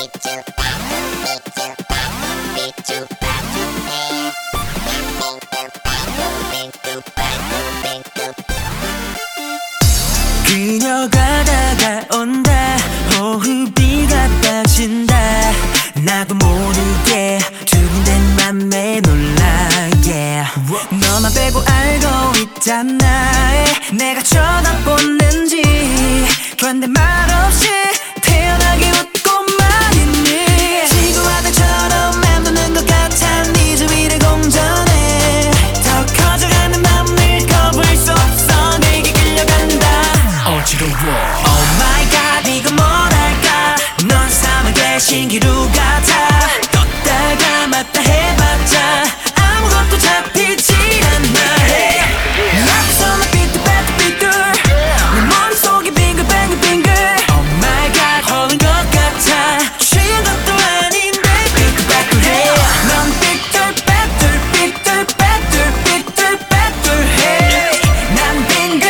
그녀가 다가온다. 호흡이 가빠진다. 나도 모르게 두근댄 맘에 놀라. yeah. 너만 빼고 알고 있잖아. 내가 쳐다보는지 그런데 말없이 태연하게 웃고만 있니. 지구와들처럼 맴도는 것 같아. 네 주위를 공전해. 더 커져가는 맘을 거부할 수 없어. 내게 끌려간다. 어지러워. Oh my god, 이건 뭐랄까. 넌 사막의 신기루 같아. 떴다가 맞다 해봤자 아무것도 잡히지 않나 해. 네 앞에서 나 삐뚤빼뚤삐뚤. 내 머릿속이 빙글빙글빙글. Oh my god, 허는 것 같아. 취한 것도 아닌데 삐뚤빼뚤해. 넌 삐뚤빼뚤삐뚤빼뚤삐뚤빼뚤해. 난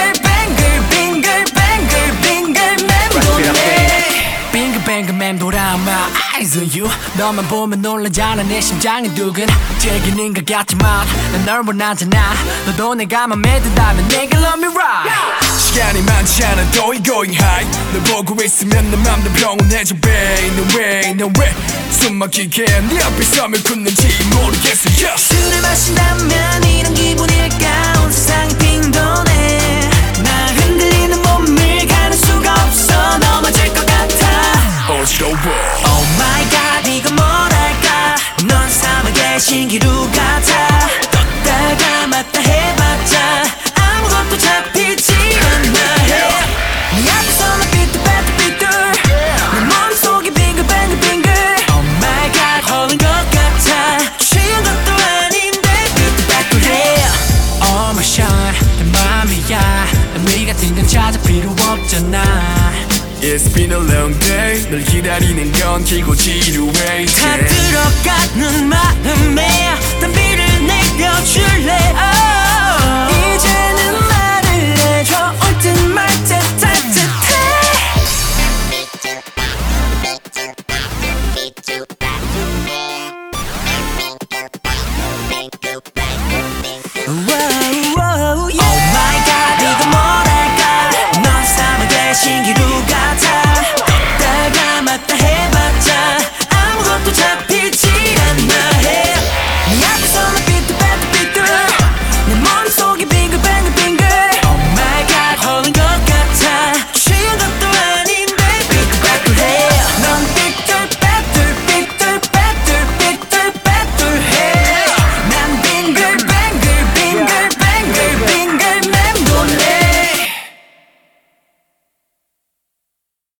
빙글빙글빙글빙글빙글 맴도네. 빙글빙글 맴돌아 my eyes on you. 너만 보면 놀라잖아. 내 심장이 두근 제기는 것 같지만 난 널 원하잖아. 너도 내가 맘에 든다면 내게 love me right. 시간이 많지 않아 going going high. 널 보고 있으면 내 맘도 평온해져 babe. No way no way. 숨 막히게 네 앞에 서면 굳는지 모르겠어 yeah. 술을 마신다면 이런 기분일까. 온 세상이 빙도네. 나 흔들리는 몸을 가릴 수가 없어. 넘어질 것 같아. 어지러워. Oh my god, 이건 뭐랄까. 넌 사막의 신기루 같아. 떴다가 맞다 해봤자 아무것도 잡히지 않나 해. 네 앞에서 나 삐뚤빼뚤삐뚤. 내 머릿속이 빙글빙글빙글. Oh my god, 허는 것 같아. 취한 것도 아닌데 삐뚤빼뚤해. Oh my shine, 내 맘이야. 난 네 같은 건 찾을 필요 없잖아. It's been a long day. 널 기다리는 건 길고 지루해 다 들어가는 마음에 담비를 내려줄래.